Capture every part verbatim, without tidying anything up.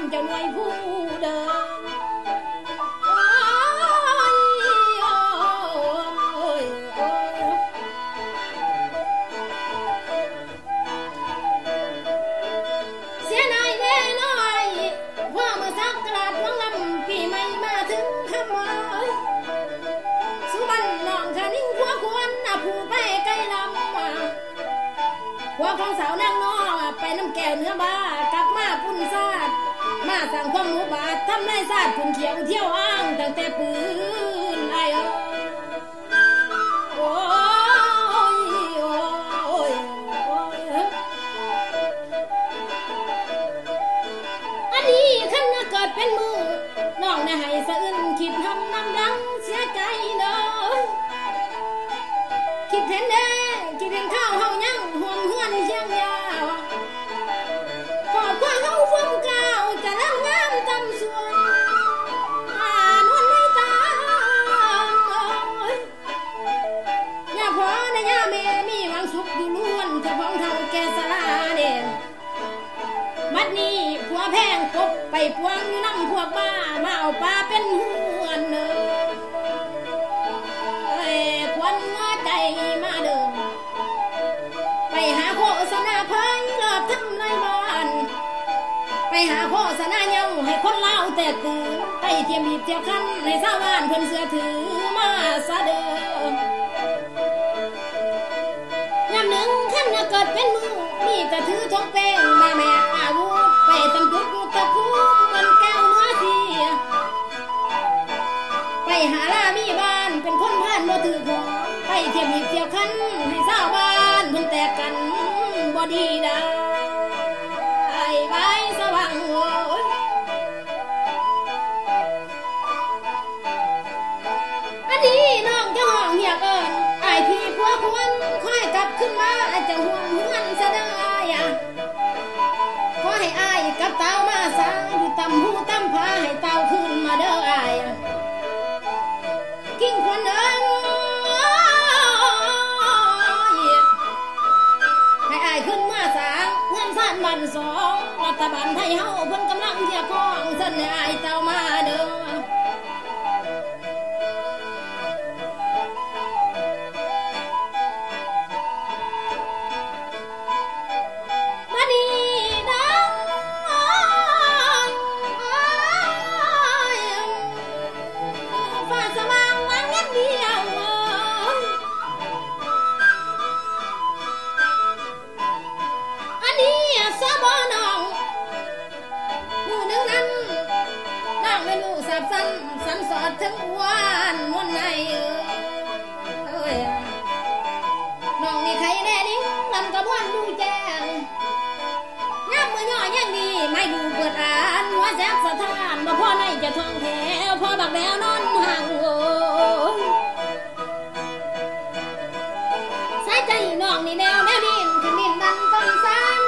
เจ้าหน่วยผู้เดิมของสาวนางน้องไปน้ำแก้วเนื้อบากลับมาปุ่นซาดมาสั่งความหมูบาดทำนายซาดปุ่นเขียวเที่ยวอ้างตั้งแต่ปืนไอ้โอ้ยโอ้ยโอ้ยอันนี้ขันน่ะเกิดเป็นมือน้องน่ะให้สะอื้นคิดทำน้ำลังเสียใจเลยคิดเห็นเด้คิดเห็นข้าวเฮายังห่วงเฮือนเชียงยาวขอบความเฮาฟ้มก้าวจะร่างงามตำสวนอ่านวันในตาย่าพ่อนะย่าแม่มีหวังสุขอยู่ล้วนเจ้าของเท่าแก่สลาเด่นบัดนี้ผัวแพงกบไปพวงอยู่น้ำพวกบ้ามาเอาปลาเป็นหวนเนอมาเดิมไปหาโฆษณาพายหลอกทำลายบ้านไปหาโฆษณาเย้าให้คนเล่าแต่ตื่นไปเทียมบีบเทียวคันให้ชาวบ้านเพิ่นเสือถือมาซะเดิมยามหนึ่งขันน่ะเกิดเป็นมือมีแต่ถือทงเป้งมาแม่อาวุธไปตำจุกตะคุมมันแก้วเนื้อเสียไปหาลามีบ้านเป็นคนผ่านบ่ถือของไปเทียบหีบเทียบคันให้ชาวบ้านเพิ่นแตกกันบ่ดีได้ไอ้ไว้สว่างโอ้ยอันนี้น้องจะห้องเหียกเอิ้นไอ้พี่ผัวควรค่อยกลับขึ้นมาจะห่วงเฮือนซะได้อ่ะขอให้อ้ายกับเต้ามาสาอยู่ตำหูตำผาให้เต้าขึ้นมาเด้ออ้ายกิ้งควรเด้อขึ้นมาสางเงินซ่านบันสองรัฐบาลไทยเฮาเพิ่นกำลังเที่ยของเส้นให้เต้ามาเด้อบัดนี้ดังฟ้าสว่างวางเงินเดียวสะบ่น้องมือหนึ่งนั้นนั่งไม่รู้สับสันสันสอดถึงวันวันไหนเอ้ยน้องนี่ใครแน่ดิ้งลำกระบวนดูแจ้งน้ำมือย่อยังดีไม่ดูเปิดอ่านหัวแสบสะท้านมาพ่อในจะท่องแถวพ่อบักแล้วนอนห่างโอ้สายใจน้องนี่แนวแนวดินขมิ้นดันต้นซัน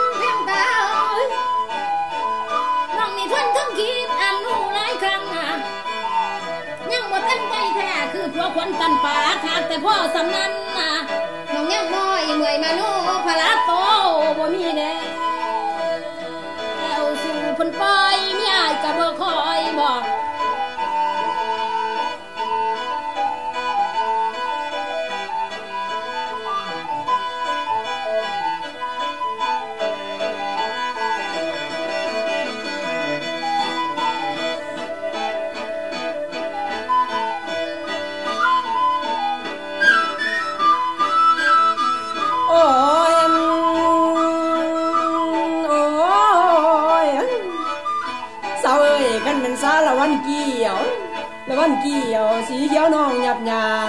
น้องนี่ทนทั้งคิดอ่านรู้หลายครั้งยังบ่ตั้งใจแท้คือผัวคนตันป่าขาดแต่พ่อสำนันน้องยังน้อยเมื่อยมาโนพลาโตบ่มีแน่แล้วสู่เพิ่นปล่อยมีอ้ายก็บ่คอยบอกสาละวันเกี่ยวละวันเกี่ยวสีเขียวน้องหยับยาง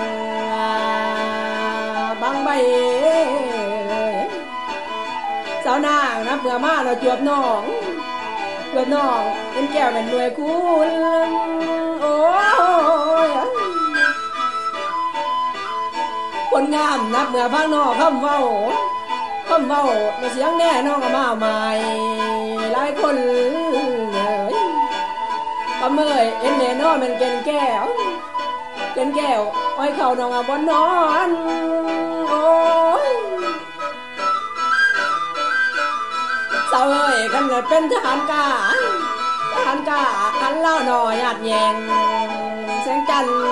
บางใบสาวนางนับเบื่อมาเราจวบน้องจวบน้องเป็นแก้วเป็นหน่วยคุณโอ้ยคนงามนับเบื่อพังนอกคำเว้าคำเว้ามาเสียงแน่น้องก็มาใหม่หลายคนเลยก็เมื่อยเอ็นแน่นอนมันเก่นแก้วเก่นแก้วอ้อยเข่าน้องอ่ะบนนอนโอ้ยสาวเอ้ยกันเกิดเป็นทหารกาทหันกาหันเล่าหน่อยหยาดแยงแสงจันทร์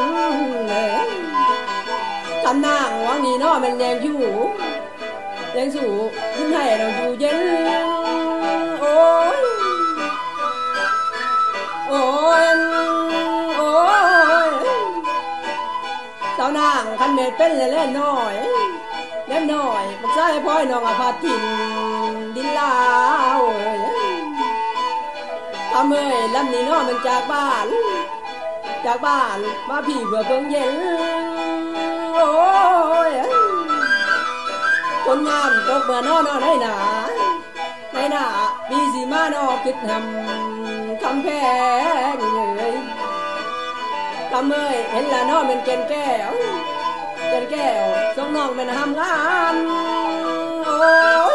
ทำนางวังนี้น้อมันแยงอยู่แยงสู่ยิ้มให้เราอยู่เย็นโอ้ยโอ้ยโอ้ยเจ้านางคันเม็ดเป็นเล่นน้อยเล่นน้อยมันใส่พ่อยน้องอภาทินดินลาวทำเอ้ยลำนี้น้อมันจากบ้านจากบ้านมาพี่เพื่อเพิ่งเย็นโอ้ยคนงามตกเมื่อนอนในหนาในหนามีสีมานอคิดทำคำแพงเลยทำเอ้ยเห็นละน้อมันเกนแก้วเกนแก้วสองน้องเป็นทำงานโอ้ย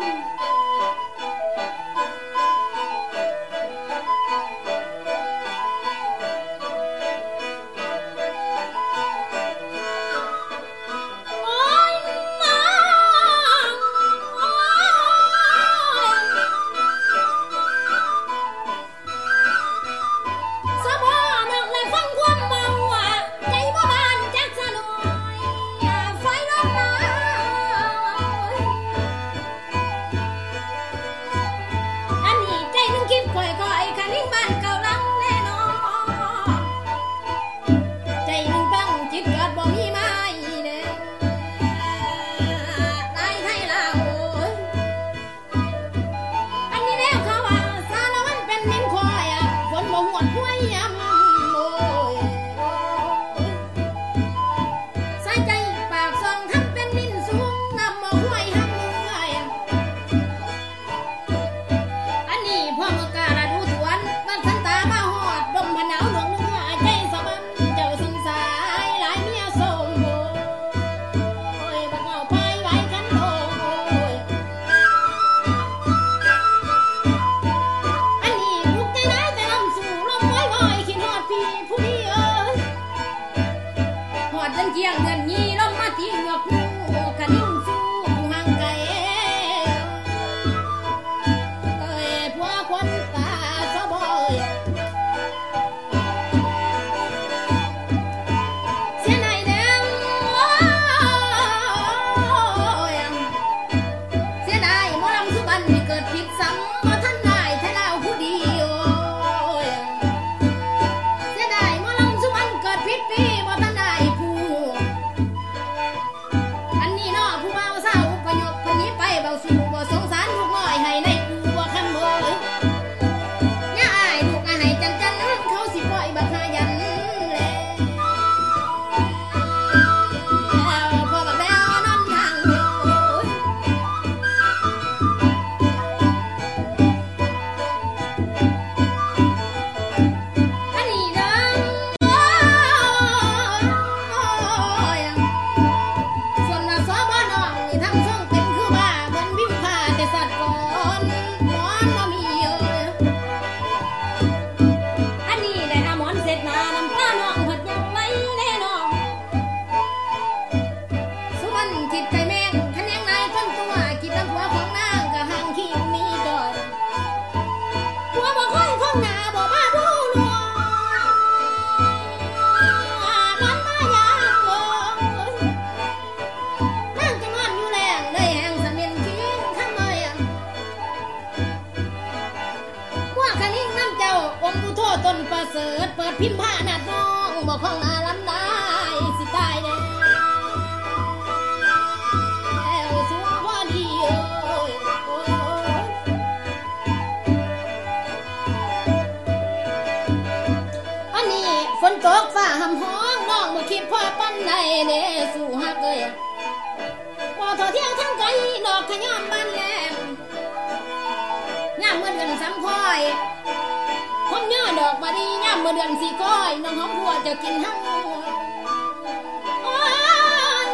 เดือนสี่ก้อยน้องหอมหัวจะกินทั้งโอ้ย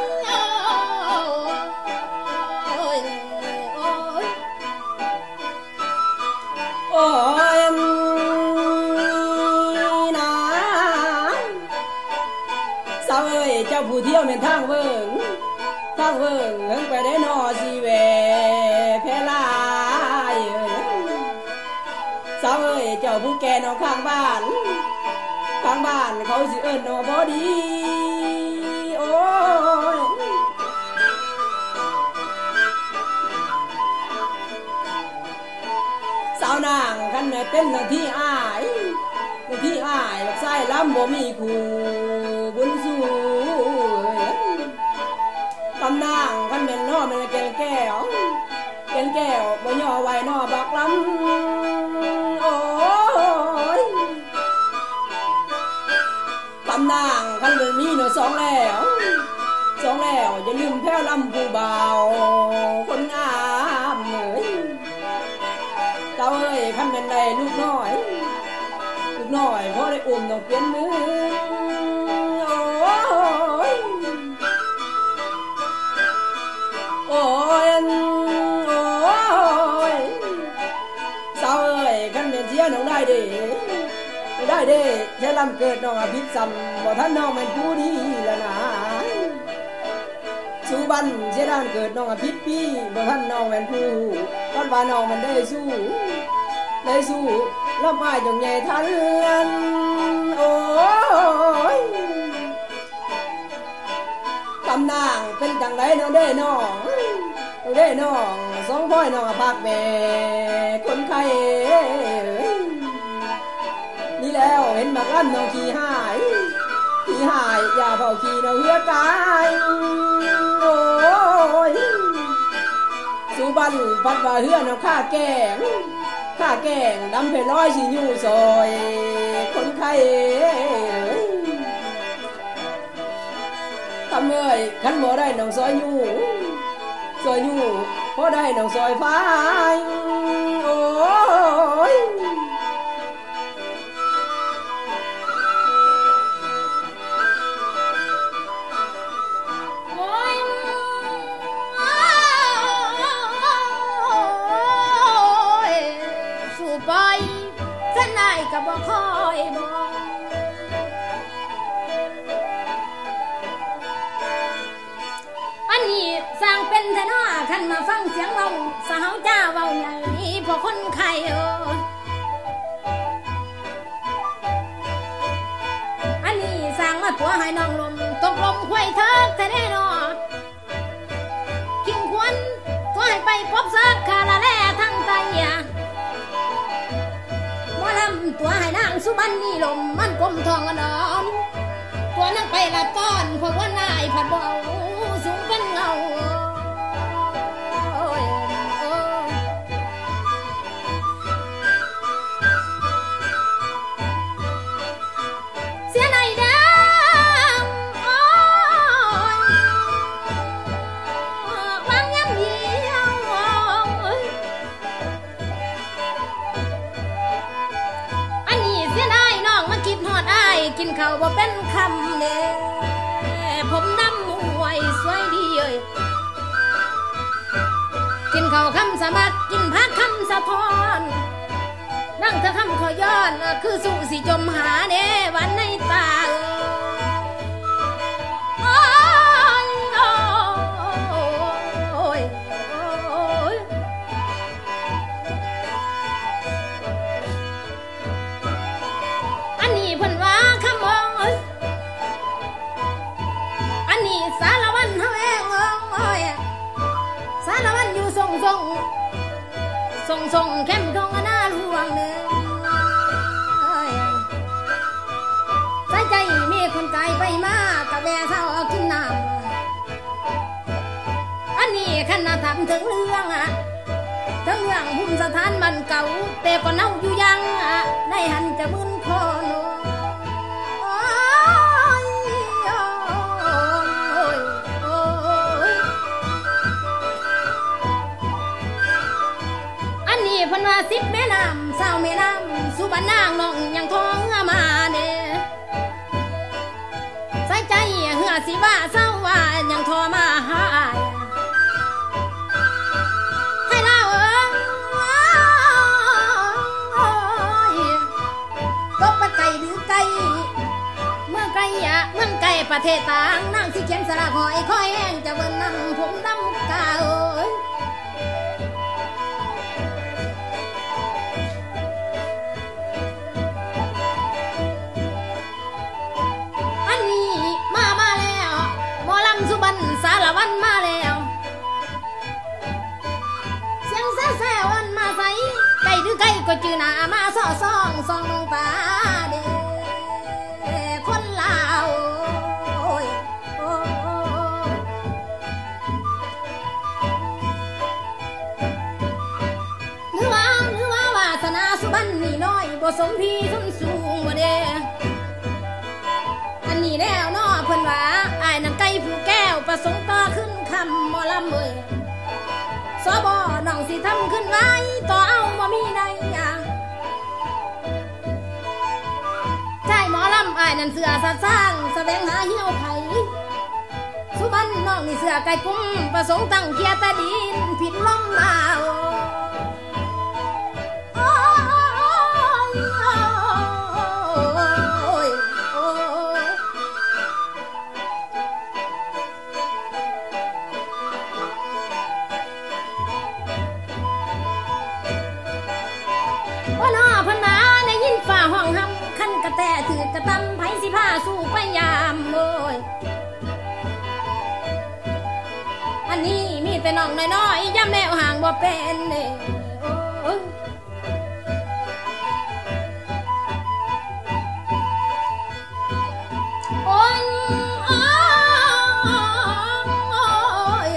โอ้ยโอ้ยโอ้ยนะสาวเอ้ยเจ้าผู้เที่ยวเป็นทางเบิ่งทางเบิ่งเฮิงไปได้นอสิเวเพลายสาวเอ้ยเจ้าผู้แก่นอกข้างบ้านข้างบ้านเขาสิเอิ้นนอบ่ดีโอ้ยสาวนางคันแม่เป็นหน้าที่อ้ายหน้าที่อ้ายบักไส้ล้ำบ่มีคู่บุญสู้ตำนางคันแม่นน้อแม่นแก่นแก้วแก่นแก้วบ่ย่อไว้น้อบักล้ำโอ้ยตำนางคันแม่นมีหน่อยสองแล้วสองแล้วอย่าลืมแพ้วลำผู้บ่าวคนงามเอ้ยเต้าเอ้ยคันแม่นได้ลูกน้อยลูกน้อยพอได้อุ้มต้องเปลี่ยนมือโอ้ยโอ้ยโอ้ยสาวเอ้ยคันแม่นเสียน้องได้เด้น้องได้เด้แค่ลำเกิดน้องอภิษำบ่ทันน้องแม่นผู้ดีแล้วนะสู้บันเสียด้านเกิดน้องอภิษปีบ่ทันน้องแม่นผู้วัดว่าน้องมันได้สู้ได้สู้ลำอ้ายจงใหญ่ทันโอ้ยตำนางเป็นจังไดน้องเด้น้องน้องเด้น้องสองพ่อยน้องภาคแม่คนไข้นี่แล้วเห็นบักลั่นน้องขี้หายขี้หายอย่าเผาขี้น้องเหือกายโอ้ยสุบันพัดว่าเหือน้องข้าแกงข้าแกงดำเพลร้อยสิอยู่ซอยคนไข้ทำเอ้ยขันบ่ได้น้องซอยอยู่ซอยอยู่พอได้น้องซอยฟ้าโอ้ยก็บ่คอยบ่อันนี้สร้างเป็นแท้น้อคันมาฟังเสียงเว้าสาวจ้าเว้าใหญ่พอคนไข้เอออันนี้สร้างมาตัวให้น้องลมตกลมควยเถิกแท้แน่น้อคิงควรตัวให้ไปพบซักคาละแลทั้งไตตัวให้นางสุบันนี่ลมมันกลมทองนอนตัวนั่งไปละต้อนเพราะว่านายผัดเบาสูงเป็นเงาเสียในดาววางยังเดียวกินข้าวบ่เป็นคำเด้ผมน้ำมวยสวยดีเอ้ยกินข้าวคำสมัครกินพักคำสะท้อนนั่งเธอคำขอย้อนคือสุสิจมหาเด้วันในตาโอ้ยโอ้ยโอ้ยอันนี้เพิ่นว่าสารวันเฮาเองโอ้ยสารวันอยู่ทรงทรงทรงทรงเข้มทองหน้าหลวงเด้อใจใจมีคนไกลไปมากะแวะเศร้ากินน้ำอันนี้ขันน่ะทำถึงเรื่องอะถึงเรื่องหุ่นสถานมันเก่าแต่ก็เน่าอยู่ยังอะได้หันจะมึนคอโนเพิ่นว่าสิบแม่น้ำสาวแม่น้ำสุบันนางน้องยังท้องมาเด้ใส่ใจเหือสิว่าเศร้าว่ายังทอมาหาให้เล่าเอ้ยตกไปไกลหรือไกลเมื่อไกลอะเมืองไกลประเทศต่างนางสิเขียนสระหอยคอยแห้งจะเบิ่นนำผมดำกาเอ้ยก็จือหน้ามาซ้อซ่องส่องตาเด้คนลาวโอ้ยโอ้หรือว่าหรือว่าวาสนาสุบันนี่น้อยบ่สมพี่สมสูงบ่เด้อันนี้แล้วน้อเพิ่นว่าอ้ายนั่นไก่ผู้แก้วประสงค์ต่อขึ้นคำหมอลำเอ้ยสบน้องสิทำขึ้นไว้ต่อเอาบ่มีใดอย่างใจหมอลำอ้ายนั่นเสือสัตว์สร้างแสวงหาเหี่ยวไผ่สุบันน้องนี่เสือไก่กุ้งประสงค์ตั้งเคียตะดินผิดล้มมาแต่ถือกระตำไผสิผ้าสู้ไปยามโอยอันนี้มีแต่น้องน้อยๆย้ำแนวห่างบ่เป็นเด้โอ้ยโอ้ย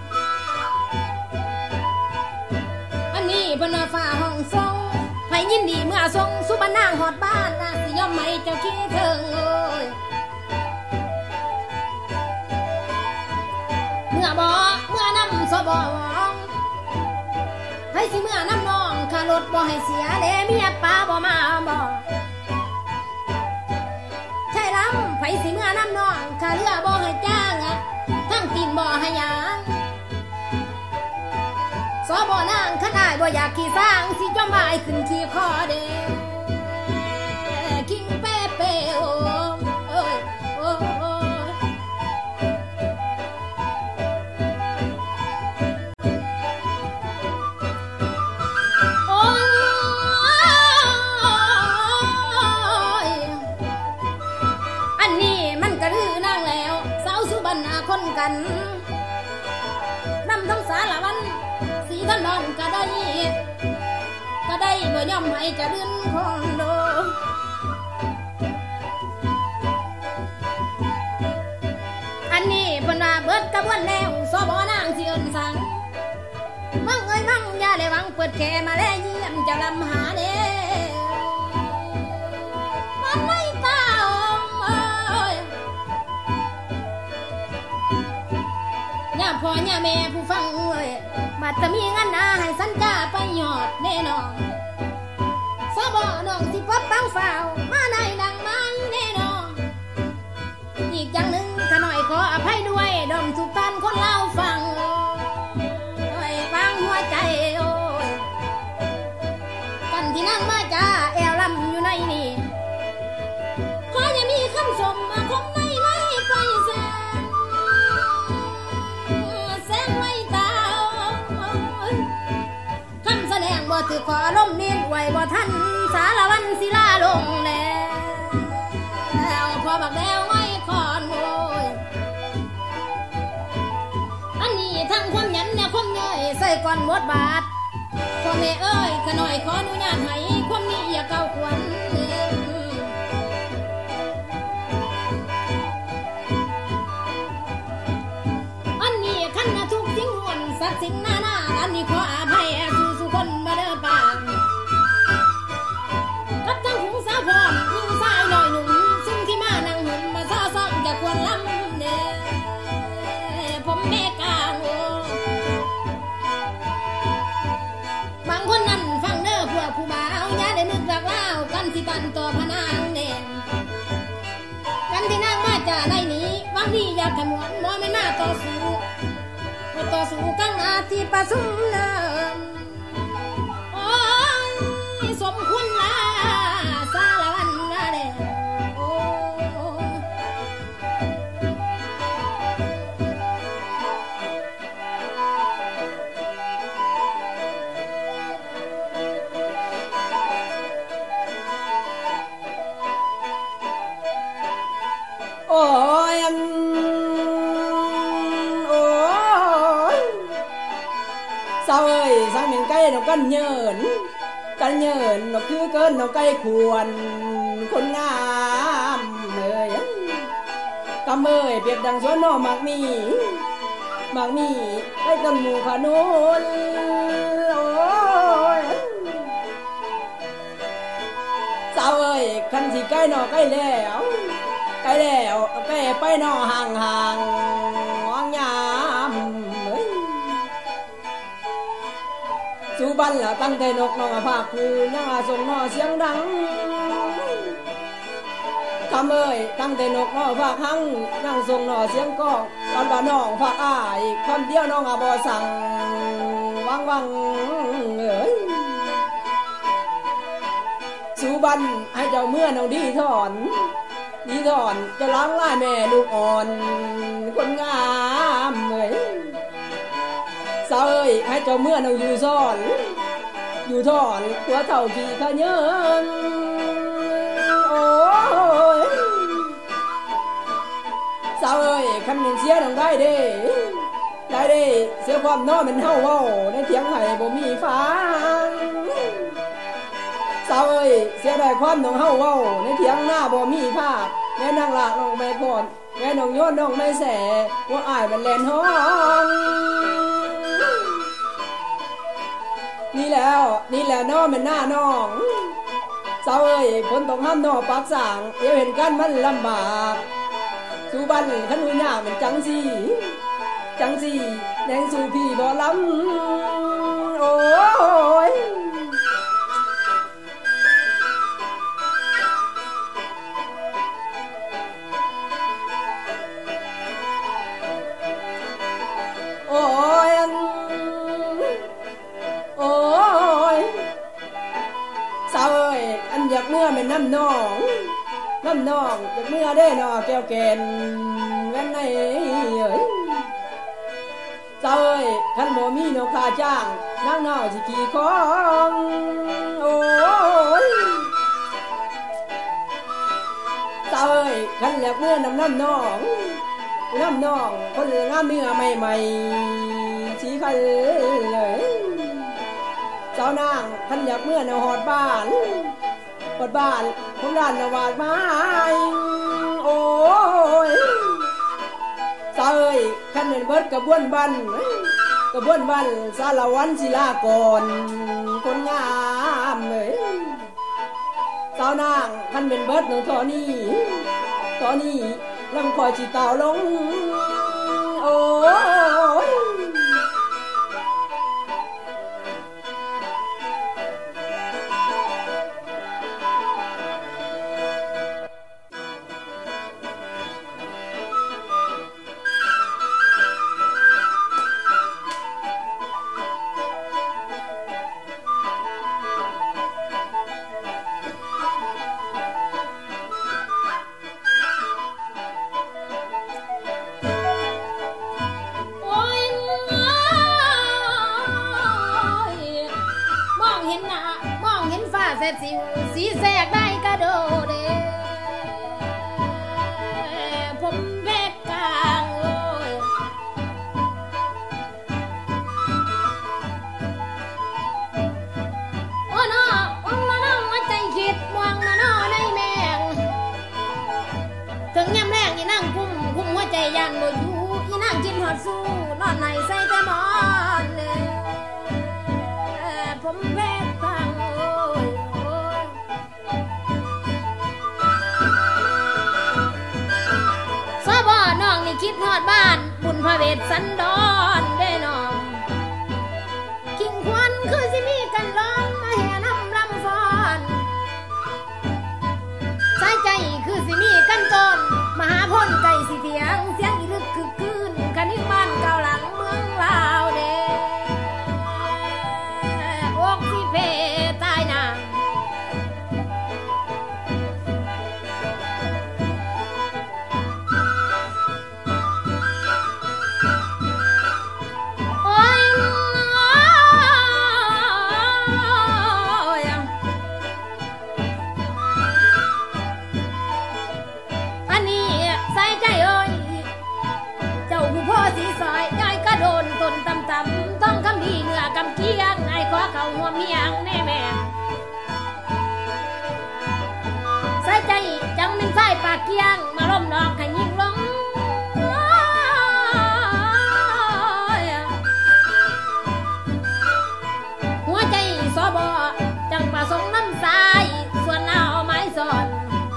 อันนี้เพิ่นว่าฟ้าห้องทรงไผยินดีเมื่อทรงสุบันนางฮอดบ้านนะสิยอมไม่เจ้าขี้เถิงโอ้ยเมื่อบ่เมื่อนำสบองให้สิเมื่อนำน้องขารถบ่ให้เสียเด้เมียป้าบ่มาบ่ใช่ลำไผสิเมื่อนำน้องขาเรือบ่ให้จ้างอะทั้งตีนบ่ให้หยังสบนางขันอายบ่อยากขี่สร้างสิจอมบายขึ้นขี่คอเด้คิงเป้เป้โอ้โอ้ยโอ้โอ้โอ้ยอันนี้มันกระดื้อนางแล้วสาวสุบรรณาคนกันนำทั้งสารวันสีท่านน้องก็ได้ก็ได้บ่ยอมให้จะเดินคอนโดอันนี้เพิ่นว่าเบิดกระบวนแล้วสบนางสิเอิ้นสั่งมั่งเอ้ยมั่งอย่าได้หวังเปิดแค่มาแลเยี่ยมเจ้าลำหาเด้มันไม่ตาอมเอ้ยย่าพ่อย่าแม่ผู้ฟังเอ้ยบัดจะมีเงินนาให้สัญญาไปหยอดแน่นอนสบน้องสิปบปังฝ่าวมาในดังไม้แน่นอนอีกอย่างหนึ่งขน่อยขออภัยด้วยดมทุกท่านคนเล่าฟังโอ้ยฟังหัวใจโอ้ยกันที่นั่งมาจ้าแอวลำอยู่ในนี่ขออย่ามีคำชมมาคมในไว้ไฟแสงแสงไว้ตาคำแสดงบ่ถือขอล้มเนียนไว้บ่ทันสารวันศิลาลงแล้วพอบักแล้วไว้คอนโอยอันนี้ทั้งความหยันและความย่อยใส่ก่อนหมดบาทพ่อแม่เอ้ยขน่อยขออนุญาตให้ความนี้อย่าเก่าขวัญอันนี้ขันทุกสิ่งหวนสักสิ่งหน้าหน้าอันนี้ขออภัยสู่สุคนมาเด้อป่ากับทั้งหูสาวพร้อมยิงสายหน่อยหนุ่มซึ่งที่มานั่งหุ่มมาซ้อซ่องจะควรล้ำเด้ผมแม่กลางโอบางคนนั่นฟังเด้อพวกผู้บ่าวอย่าได้นึกรักเล่ากันสิตันต่อพนางเด่นกันที่นั่งมาจะได้นี้บางทีอยากขมวนมอไม่มาต่อสู้ต่อสู้กังอาที่ประสุมเนิมโอ้ยสมควรลาสารวันละเด้โอ้โอ้ยโอ้ยสาวเอ้ยสาวเหม็นไก่ดอกกันเยินกันเยินนกคือเกินนกไก่ควรคนงามเอ้ยกำเอ้ยเปรียบดังสวนนอหมากมีหมากมีไอ้ต้นหมู่ขนุนโอ้ยสาวเอ้ยคันสิใกล้นอใกล้แล้วใกล้แล้วใกล้ไปนอห่างห่างวางยามเอ้ยสู่บ้านละตั้งแต่นกน้องภาคคือยังอาส่งนอเสียงดังคำเอ้ยตั้งแต่นกน้องภาคหังนั่งส่งนอเสียงก้องตอนบ้านน้องภาคอ้ายคำเดียวน้องอาบ่สั่งวังวังเอ้ยสู่บ้านให้เจ้าเมื่อน้องดีถอนดีถอนจะล้างไล่แม่ลูกอ่อนคนงามเอ้ยสาวเอ้ยให้เจ้าเมื่อน้องอยู่ซ่อนอยู่ถอนหัวเท่าขี่ขะเยินโอ้ยสาวเอ้ยคันเสียน้องได้เด้ได้เด้เสียความน้อมันเฮาเว้าในเถียงไห้บ่มีฟังสาวเอ้ยเสียได้ความน้องเฮาเว้าในเถียงหน้าบ่มีภาพแม่นางลากน้องไม่พรแม่น้องโยนน้องไม่แสว่าอ้ายมันแล่นห้องนี่แล้วนี่แหละน้อมันหน้าน้องสาวเอ้ยฝนตกห้ามน้อปักสางเดี๋ยวเห็นกันมันลำบากสู่บ้านขันหุยหน้ามันจังสีจังสีแดงสู่พี่บ่ลำโอ้ยโอ้ยโอ้ยสาวเอ้ยอันอยากเมื่อเป็นน้ำนองน้ำนองอยากเมื่อได้นอแก้วแกนแว่นในเอ้ยสาวเอ้ยขันบ่มีนกขาจ้างนั่งนอสิขี่ของโอ้ยสาวเอ้ยขันอยากเมื่อน้ำน้ำนองน้ำนองคนงามเนื้อใหม่ๆสีขันเลยเจ้านางขันอยากเมื่อนาหอดบ้านหอดบ้านผมด้านนวาดไม้โอ้ยสาวเอ้ยขันเป็นเบิดกระบวนบันกระบวนบันสารวันศิลากรคนงามเลยสาวนางขันเป็นเบิดหนึ่งทอนี่ทอนี่ลำคอยจีตาวลงโอ้ยสิวสีแสกได้กระโดดผมเพชรกลางโอ้ยโอ้น้อวังน้อน้องว่าใจคิดวังน้อในแมงถึงยำแรงอีนั่งคุ้มคุ้มหัวใจยันบ่อยู่อีนั่งกินหอดสู้นอนในใส่แต่หมอนผมเพชรกลางคิดฮอดบ้านบุญพระเวทสันดรได้น้องกิ่งควันคือสิมีกันร้องมาแห่น้ำลำฟ้อนสายใจคือสิมีกันตอนมหาพลไก่สิเถียงเสียงอีลึกคือคืนคันนี้บ้านเก่าหลังเมืองลาวเด้อกสิเพตายนางต้นตำตำต้องคำดีเนื้อกำเคียงไอ้ขอเขาหัวเมียงแน่เกียงมาล้มนอกให้ยิงลงหัวใจสอบอจังประสงค์น้ำสายส่วนเอาไม้สอน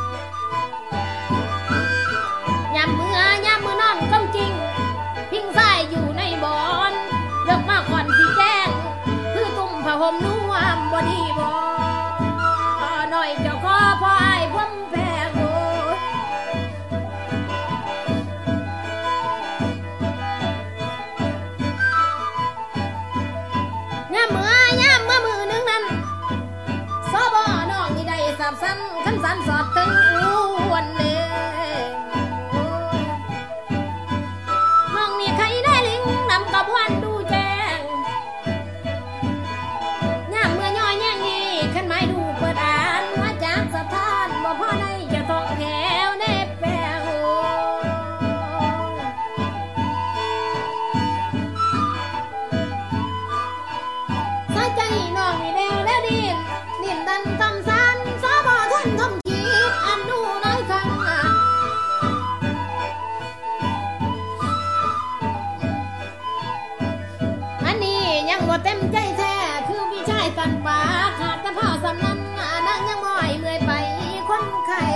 ยามเมื่อยามมือนอนก้มจริงพิงสายอยู่ในบ่อนเลือกมาก่อนที่แจ้งคือตุ่มผ้าห่มนุ่มบอดีบ่หน่อยเจ้าขอพอไอ้พ่มแพ้โกยามเมื่อยามเมื่อมือนึงนั้นสอบอน้องนี่ได้สับสั้นขันสันสอดถึงอ้วนเลยน้องนี่ใครได้ลิงนำกับวันดูแจ้งยามเมื่อย่อยแย่งนี่ขันไม้ดูเปิดอ่านมาจากสถานบ่พ่อในจะท่องแถวในแปลงสายใจน้องนี่แดวแล้วดินดินดันทำสันสอบอท่านทำคิดอันดูน้อยข้างอันนี้ยังบ่เต็มใจแท้คือพี่ชายตันปาขาดแต่พ่อสำนันนางยังม้อยเมื่อยไปคนไข้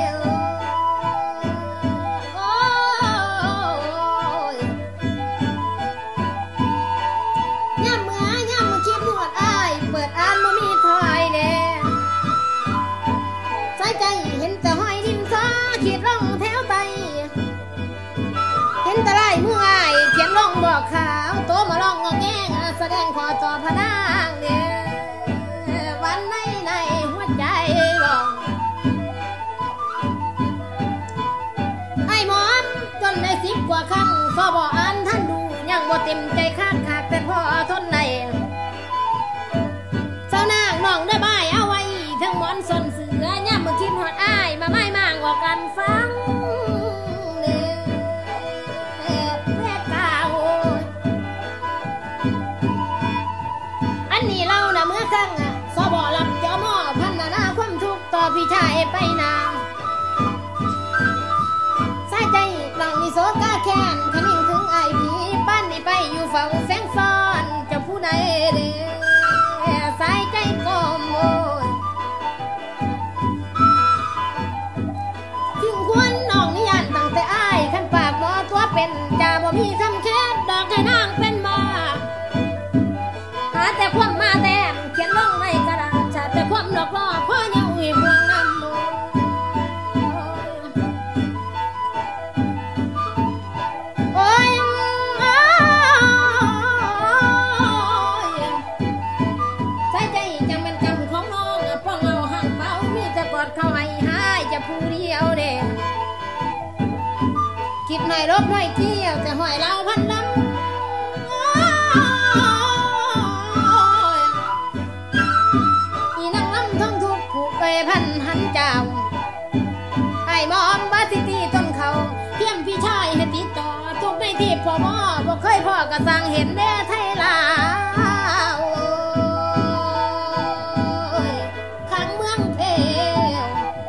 โอ้ยย่ำเมื่อย่ำมือคิดนวดอ้ายเปิดอ่านบ่มีถอยแน่สายใจเห็นแต่ห้อยดินซ้าขีดร่องแถวไตเห็นแต่ลายมืออ้ายเขียนลงบอกขาวโตมาลองงอแงงแสดงขอต่อพนางเนี่ยวันในในหัวใจบอกไอ้หมอมจนได้สิบกว่าครั้งสอบอ่านท่านดูยังบ่เต็มใจคาดขาดแต่พ่อทนในเจ้านางน้องได้บายเอาไว้ทั้งหมอนสนเสือย่ำมือคิดหอดอ้ายมาไม่มางออกกันฟังเนี่ยแม่กาโอยอันนี้เรานะเมื่อครั้งอะสอบอรับเจ้าหม้อพันนานาความทุกข์ต่อพี่ชายไปนานสายใจหลังนี่โซกาแค้นขนิ่งถึงไอ้ผีบ้านนี่ไปอยู่เฝ้าแสงซ้อนเจ้าผู้ใดเด้สายใจก้มโอยทิ้งควรน้องนิยานตั้งแต่อ้ายขันปากหมอตัวเป็นจ่าบ่มีคำแค่ดอกให้นางเป็นมาหาแต่ความมาแต้มเขียนลงในกระดาษชาแต่ความหลอกล่อพ่อเย้าอีห่วงน้ำโมโอ้ยสายใจจังเป็นกำของน้องป้องเอาห่างเป้ามีแต่กอดเข้าให้หายจะผู้เดียวเด้คิดไม่ลบไม่เกี่ยวจะห้อยเราพันลำอีนั่งลำท้องทุกผูกไปพันหันเจ้าไอ้มอมบาสิตีต้นเขาเทียมพี่ชายให้ติดต่อทุกในที่พ่อหมอบอกเคยพ่อกระสังเห็นแด่ไทยลาวข้างเมืองเพล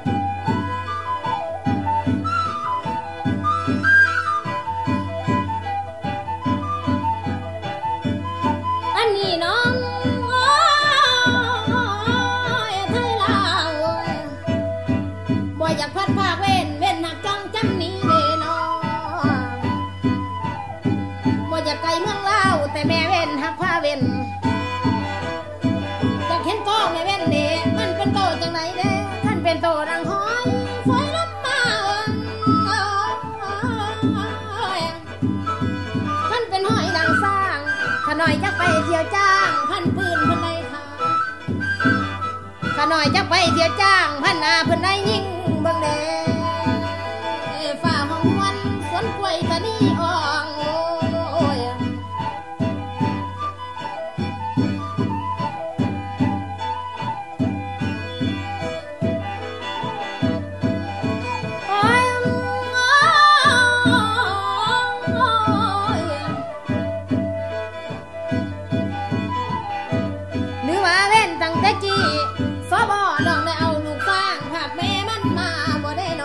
อันนี้น้องโอ้ยไทยลาวบ่อยากพัดภาคเว้นเว้นหักจังจำนี้เด้น้องบ่อยากไกลเมืองลาวแต่แม่เว้นหักผ้าเว้นอยากเห็นโตแม่เว้นเด้มันเป็นโตจังไหนเด้ท่านเป็นโตรังหอยฝอยลำมาท่านเป็นหอยดังสร้างขน่อยจะไปเที่ยวจ้างพันปืนพันใดค่ะขน่อยจะไปเที่ยวจ้างพันนาพันใดยิงเบิ่งเด้ฝ่าห้องวันสวนกล้วยตะนีอ่องโอ้ยโอ้ยโอ้ยหรือว่าเว้นตั้งแต่กี้สอบอน้องได้เอาลูกสร้างภาคแม่มันมาบ่ได้น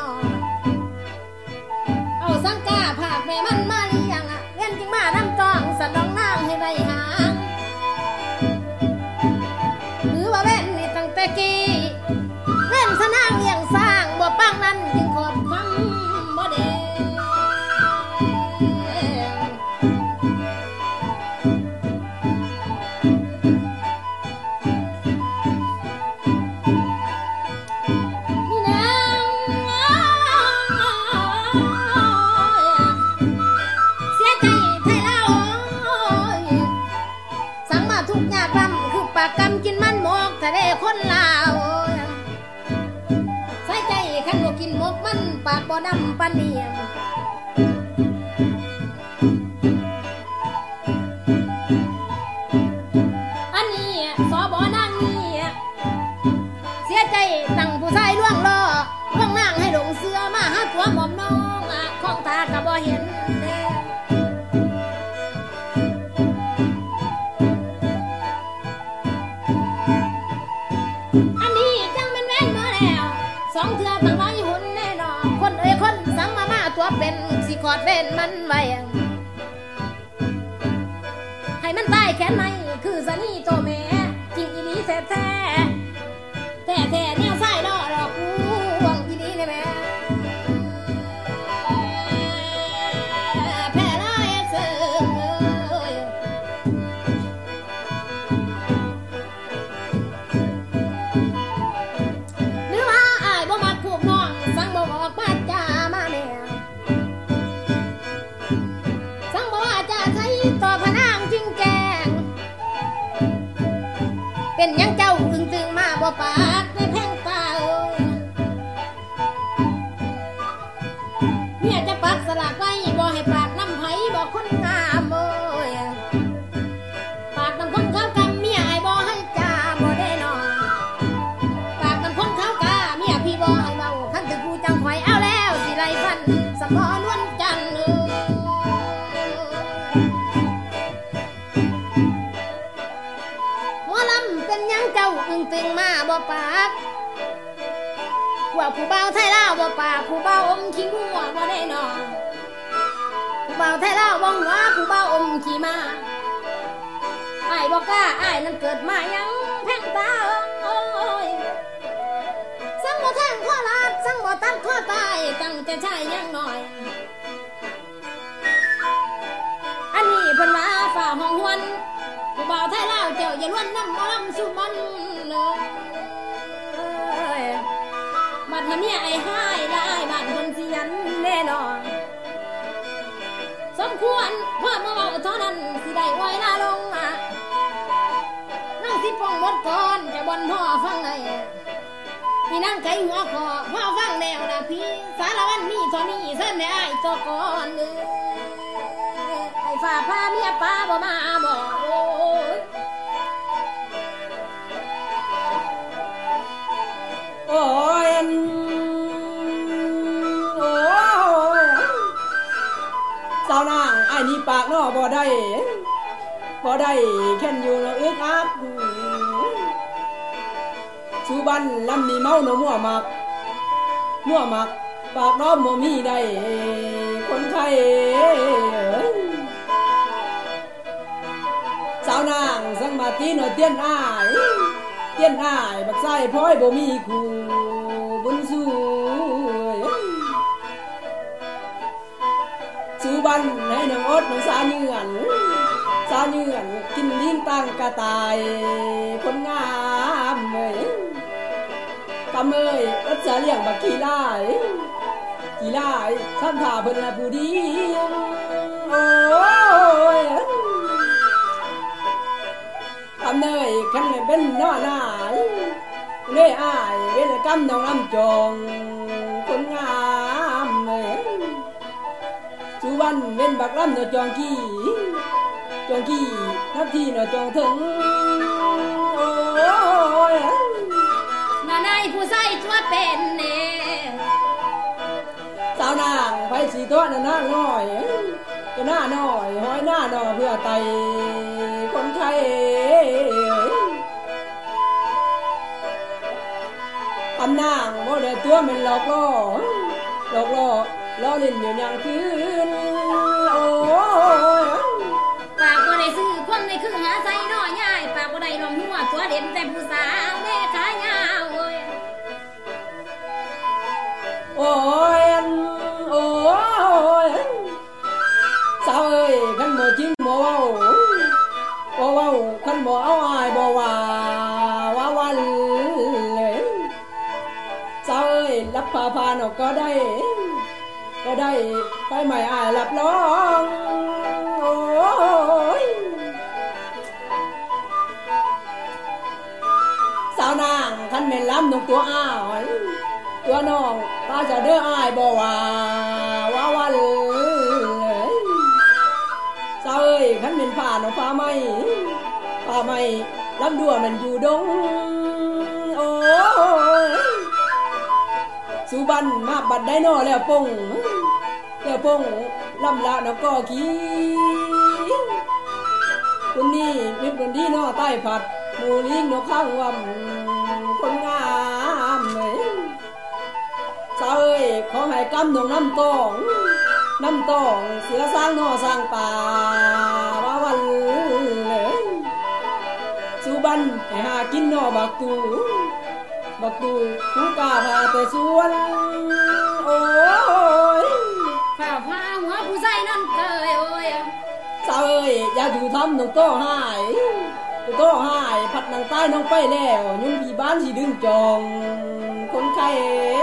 กี้เล่นสนางเลี้ยงสร้างบ่ปังนั้นจึงขอบคำบ่เด้กำกินมันหมกแต่ได้คนลาวใส่ใจขันบ่กินหมกมันปากบ่ดำปานเนียมอันนี้สอบ่นางนี่เสียใจตั้งผู้ชายล่วงล้อล่วงนางให้หลงเสือมาหาตัวหม่อมน้องของตาก็บ่เห็นเด้สองเทือตั้งไว้หุ่นแน่นอนคนเอ้ยคนสั่งมามาตัวเป็นสิกอดเว้นมันไว้ให้มันตายแค่ไหนคือสนีโตแม่จริงอีนี้แท้แท้แท้แท้เนี่ยใส่ดอกดอกหวงอีนี้เลยแม่แพ้ร้ายเสื่อมเป็นยังเจ้าอึ้งตึงมาบ่ปากในแพงตาเมียจะปักสลากไว้บ่ให้ปากน้ำไผ่บ่คนงามโอยปากน้ำคนเขากำเมียไอ้บ่ให้จ่าบ่ได้นอนปากน้ำคนเขากาเมียพี่บ่ให้เมาขันถึงกูจังข่อยเอาแล้วสิไรฟันสมอนวนจันเจ้าอึ้งตึงมาบ่ปากว่าผู้เบาไทยลาวบ่ปากผู้เบาอมขี้งัวบ่ได้นอนผู้เบาไทยลาวบ่หัวผู้เบาอมขี้มาอ้ายบ่กล้าอ้ายนั้นเกิดมายังแพงตาโอ้ยสั่งบ่แทงข้อลาดสั่งบ่ตัดข้อตายตั้งแต่ชายยังน้อยอันนี้เพิ่นว่าฝ่าห้องหวนผู้บ่าวไทยลาวเจ้าอย่าล้วนน้ำมอลำสุมันเลยบัดให้เมียไอ้ห้ายได้บ้านคนเสียนแน่นอนสมควรเพื่อมาเบาเท่านั้นสิได้ไว้หน้าลงอ่ะนั่งสิปองรถก่อนจะบนพ่อฟังไงพี่นั่งไก่หัวคอพ่อฟังแนวนะพี่สารวันมีเท่านี้เส้นได้ไอ้ตัวก่อนเลยไอ้ฝ่าพาเมียป้าบ่มาบ่โอ้ยโอ้ยโอ้ยสาวนางไอ้นี่ปากน้อบ่ได้บ่ได้แค่นอยู่แล้วอึกอักสุบันลำนี่เมาหนูมั่วมักมั่วมักปากน้อบ่มีได้คนไทยสาวนางสังมาตีหน่อยเตี้ยนอ้ายเตี้ยนอ้ายบักไส้พ้อยบ่มีคู่บุญสู้สุบันให้น้องอดน้องสาเงื่อนสาเงื่อนกินลิ้นตั้งกระต่ายคนงามเอ้ยกำเอ้ยรักษาเลี้ยงบักขี้ลายขี้ลายท่านท่าเพิ่นละผู้ดีโอ้ยกำเนยขันเป็นหน้าหน้าเล่อ้ายเป็นกำน้องลำจองคนงามเอ้ยสุวรรณเป็นบักลำเนาะจองกี้จองกี้ทับที่เนาะจองถึงโอ้ยน่านายผู้ใส่ตัวเป็นเน่สาวนางไปสีตัวน่ะนางน้อยก็หน้าน้อยห้อยหน้าน้อยเพื่อไตคนไทยอำนางบ่ได้ตัวมันหลอกล่อหลอกล่อล้อเล่นอยู่อย่างคืนโอ้ยปากบ่ได้ซื้อคนในคือหาใส่น้อยใหญ่ปากบ่ได้ลองหัวตัวเด่นแต่ผู้สาวแม่ขายง่ายพาพานออกก็ได้ก็ได้ไปใหม่อายหลับร้องโอ้ยสาวนางคันแม่นล้ำนกตัวอ้าวตัวน้องป้าจะเด้ออายบ่ว่าว่าวันเลยสาวเอ้ยคันแม่นผ่านออกฟ้าไม่ฟ้าไม่ลำดัวมันอยู่ดงโอ้ยสุบันมาบัดได้นอแล้วปงแล้วปงลำละนกก็ขี้คนนี้มีคนที่นอใต้ผัดหมูลิงนกข้างวัมคนงามเลยสาวเอ้ยขอให้กำนงน้ำตองน้ำตองเสือสร้างนอสร้างป่าว่าวันเลยสุบันให้หากินนอบักตูบักตูผู้กล้าพาไปสวนโอ้ยฝ่าพาหัวผู้ใส่นั่นเกยโอ้ยสาวเอ้ยอย่าถือทำน้องโตหายโตหายพัดนางใต้น้องไปแล้วยุ่งพี่บ้านสิดึงจองคนไข้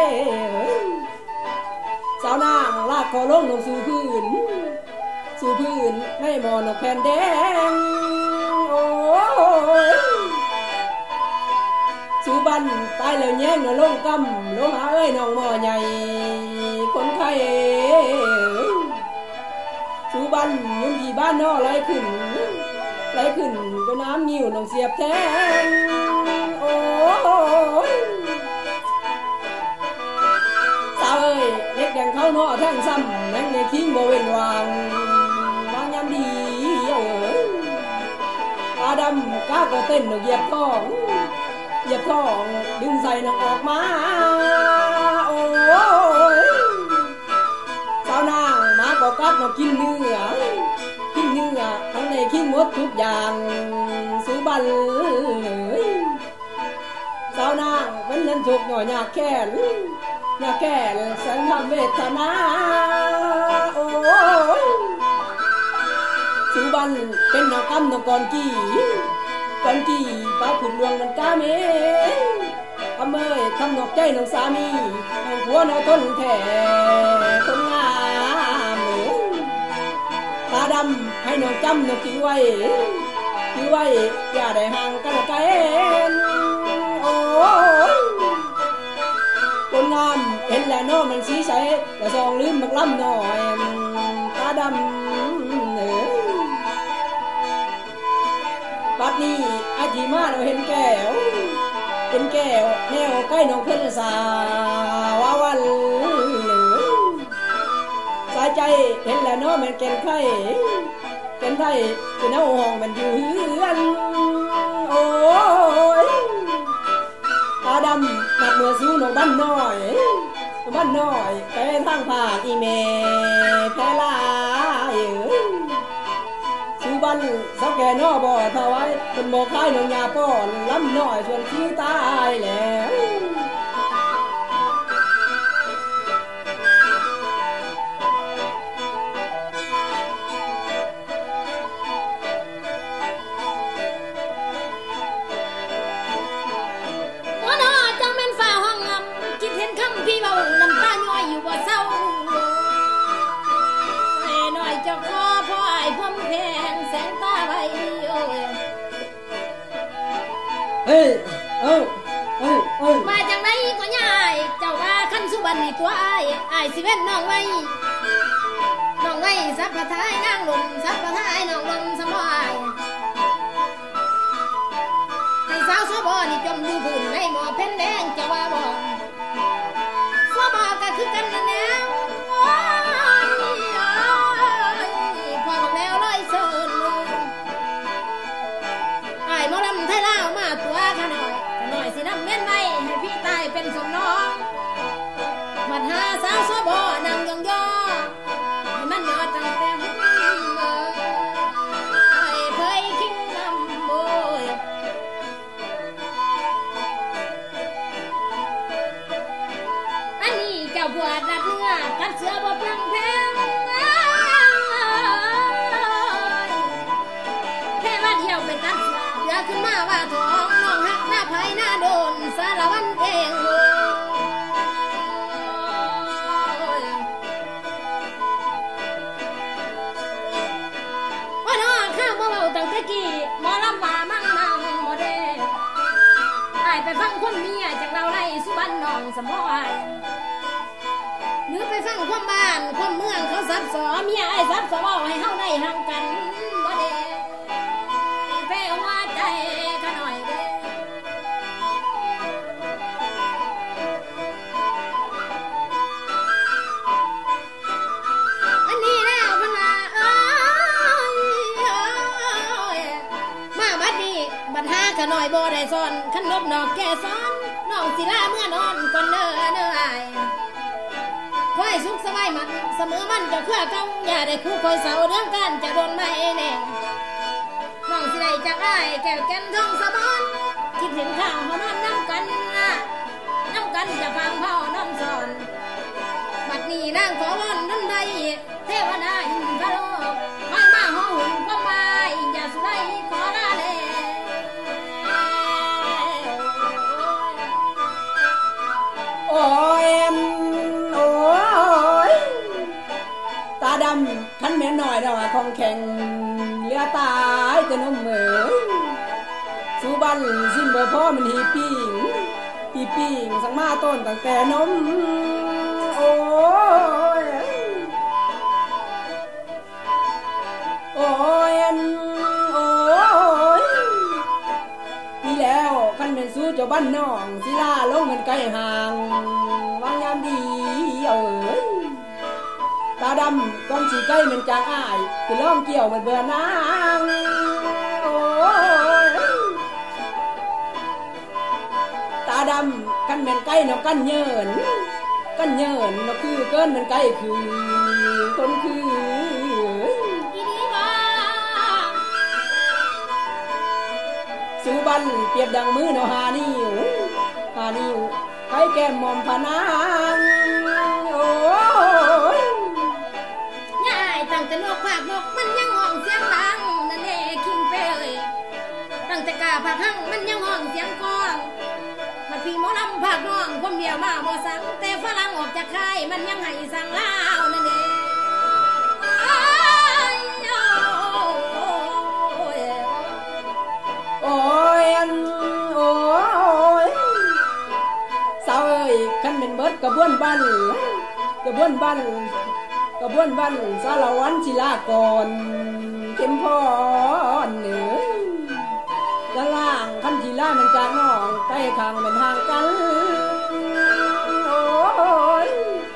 สาวนางลากคอลงลงสู่พื้นสู่พื้นให้หมอนกแผ่นแดงโอ้ยสุบันตายแล้วแย่งนลงกำลงหาเอ้ยน้องหมอใหญ่คนไข้สุบันยุ่งที่บ้านนอไหลขึ้นไหลขึ้นจนน้ำงิ้วน้องเสียบแทงโอ้ยสาวเอ้ยเล็กแดงเข้านอแท่งซ้ำแรงในคิงบ่เว้นวางวางยามดีเอ้ยตาดำก้าก็เต้นน้องเหยียบท้องเหยียบท้องดึงใส่น้องออกมาโอ้ยสาวนางมาก็กัดน้องกินเนื้อกินเนื้อทั้งในคิงหมดทุกอย่างสุบันเลยสาวนางเป็นเงินถูกหน่อยหยาแค่นหยาแค่นแสงทำเวทนาโอ้ยสุบันเป็นนกกำนกกอนกี้กอนกี้ป้าขุนดวงมันกาเมอเมยทำนกใจนกสามีหัวแนวต้นแท่คนงามตาดำให้น้องจำนกจีไว้จีไว้อย่าได้ห่างกันไกลโอ้ยคนงามเห็นแล้วน้อมันสีใสแต่ซองลืมมักล้ำหน่อยตาดำเอ๋ปัดนี้อาจีมาเราเห็นแก้วเป็นแก้วแนวใกล้น้องเพื่อนสาววันสายใจเห็นแล้วน้อมันแก่นไข่แก่นไข่เป็นเอาห้องมันอยู่เฮือนโอ้ยตาดำหนักเมื่อสู้น้องบ้านน้อยบ้านน้อยไปทางภาคอีเมแพลายสู้บ้านสักแก่นอบ่อถวายเป็นโมคายน้องยาป้อนล้ำน้อยชวนขี้ตายแล้วพี่เบาน้ำตาย้อยอยู่บ่เศร้าไอ้น้อยเจ้าขอพ่อไอ้พวมแพงแสงตาใบโอ้ยเฮ้ยเอ้าเอ้ยเอ้ยมาจากไหนก็ยายเจ้าว่าคันสุบันนี่ตัวไอ้ไอ้สิเว้นน้องไว้น้องไว้สับปะท้ายนางลมสับปะท้ายน้องลมสบายให้สาวสบอนี่จมอยู่บุญในหมอเพ็ญแดงเจ้าว่าบ่บอกก็คือกันแนวพอบอกแล้วร้อยเชิญไอ้หมอลำไทยลาวมาตัวขาหน่อยขาหน่อยสิน้ำเม่นไว้ให้พี่ตายเป็นสมน้องบัดหาสาวสบอนางยองยอให้มันยอดตั้งแต่ไอ้เพยคิงลำโบยบวชรัดเนื้อกัดเสือบ่เพียงแพงแค่ว่าเดียวไปตัดเสือเดือขึ้นมาว่าท้องน้องหักหน้าไผ่หน้าโดนสารวันเองคนเมียจากเราไล่สุบันน้องสมอยหรือไปฟังความบ้านความเมืองเขาซับซ้อเมียไอ้ซับซ้อให้เฮาได้ห่างกันบ่เด้แพ้หัวใจขะหน่อยเด้อันนี้แล้วพนาเอ้ยมาบัดนี้บัดหาขะหน่อยบ่ได้ซ่อนขันนบนอกแก่ซ้อนน้องสิลาเมื่อนอนก่อนเด้อเด้ออ้ายคอยสุขสบายมันเสมอมันจะเพื่อเก่าอย่าได้คู่คอยเสาเรื่องกันจะโดนไม่แน่น้องสิได้จากอ้ายแก้วแก่นทองสะบอนคิดถึงข้าวหอนอนน้ำกันน้ำกันจะฟังพ่อน้ำสอนบัดนี้นางขอวอนนั่นใดเทวดาอินทร์โลกไม่มาห้องหุ่นก็มาอย่าสุไลขอลาเลยโอ้ยโอ้ยตาดำขันแม่น้อยดอกของแข็งเหลือตายแต่นมเหมยสุบันซิมเบอร์พ่อมันหีปิงหีปิงสังมาต้นตั้งแต่นมโอ้ยโอ้ยโอ้ยนี่แล้วขันเป็นสู้เจ้าบ้านน้องศิลาลงเงินไกลห่างวางยามดีเอ้ยตาดำก้อนสีใกล้มันจางอ้ายคือล่องเกี่ยวมันเบื่อนางโอ้ยตาดำกันแม่นใกล้นกกันเยินกันเยินนกคือเกินมันใกล้คือคนคืออีนี่ว่าสุบันเปรียบดังมือเนาหานิ้วหานิ้วใครแก้มมอมพนางโอ้ยง่ายตั้งแต่นกภาคนกมันยังห้องเสียงดังนั่นเองคิงเป้ยตั้งแต่กาภาคหั่งมันยังห้องเสียงกองมันพี่หมอลำภาคน้องความเดียวมาบ่สั่งแต่ฝรั่งออกจากค่ายมันยังให้สั่งลาวนั่นเองโอ้ยโอ้ยสาวเอ้ยขันเป็นเบิดกระบวนบ้านกระบวนบ้านกระบวนบ้านสารวันศิลากรเข้มพรเหนือด้านล่างขันศิลามันจางน้องใกล้ข้างมันห่างกันโอ้ย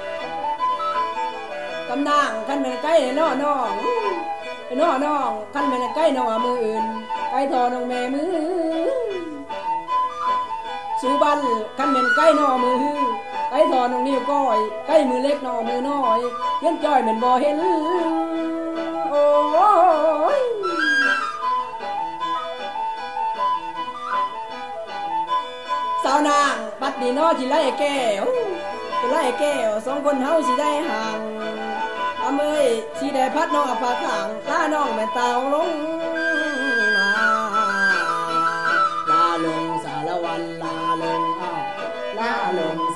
กำนางขันเป็นใกล้น้อน้องน้อน้องขันเป็นใกล้น้องมืออื่นใกล้ทอน้องแม่มือสุบันขันเป็นใกล้น้อมือใกล้ทอน้องนิ้วก้อยใกล้มือเล็กน้อมือน้อยเย็นจ้อยเป็นบ่เห็นโอ้ยสาวนางปัดดีน้อที่ไล่แก้วจะไล่แก้วสองคนเฮาสิได้ห่างอำเอ้ยสิได้พัดน้องผาข้างตาน้องแม่ตาลงมาลาลงสารวันลาลงอ้าวลาลง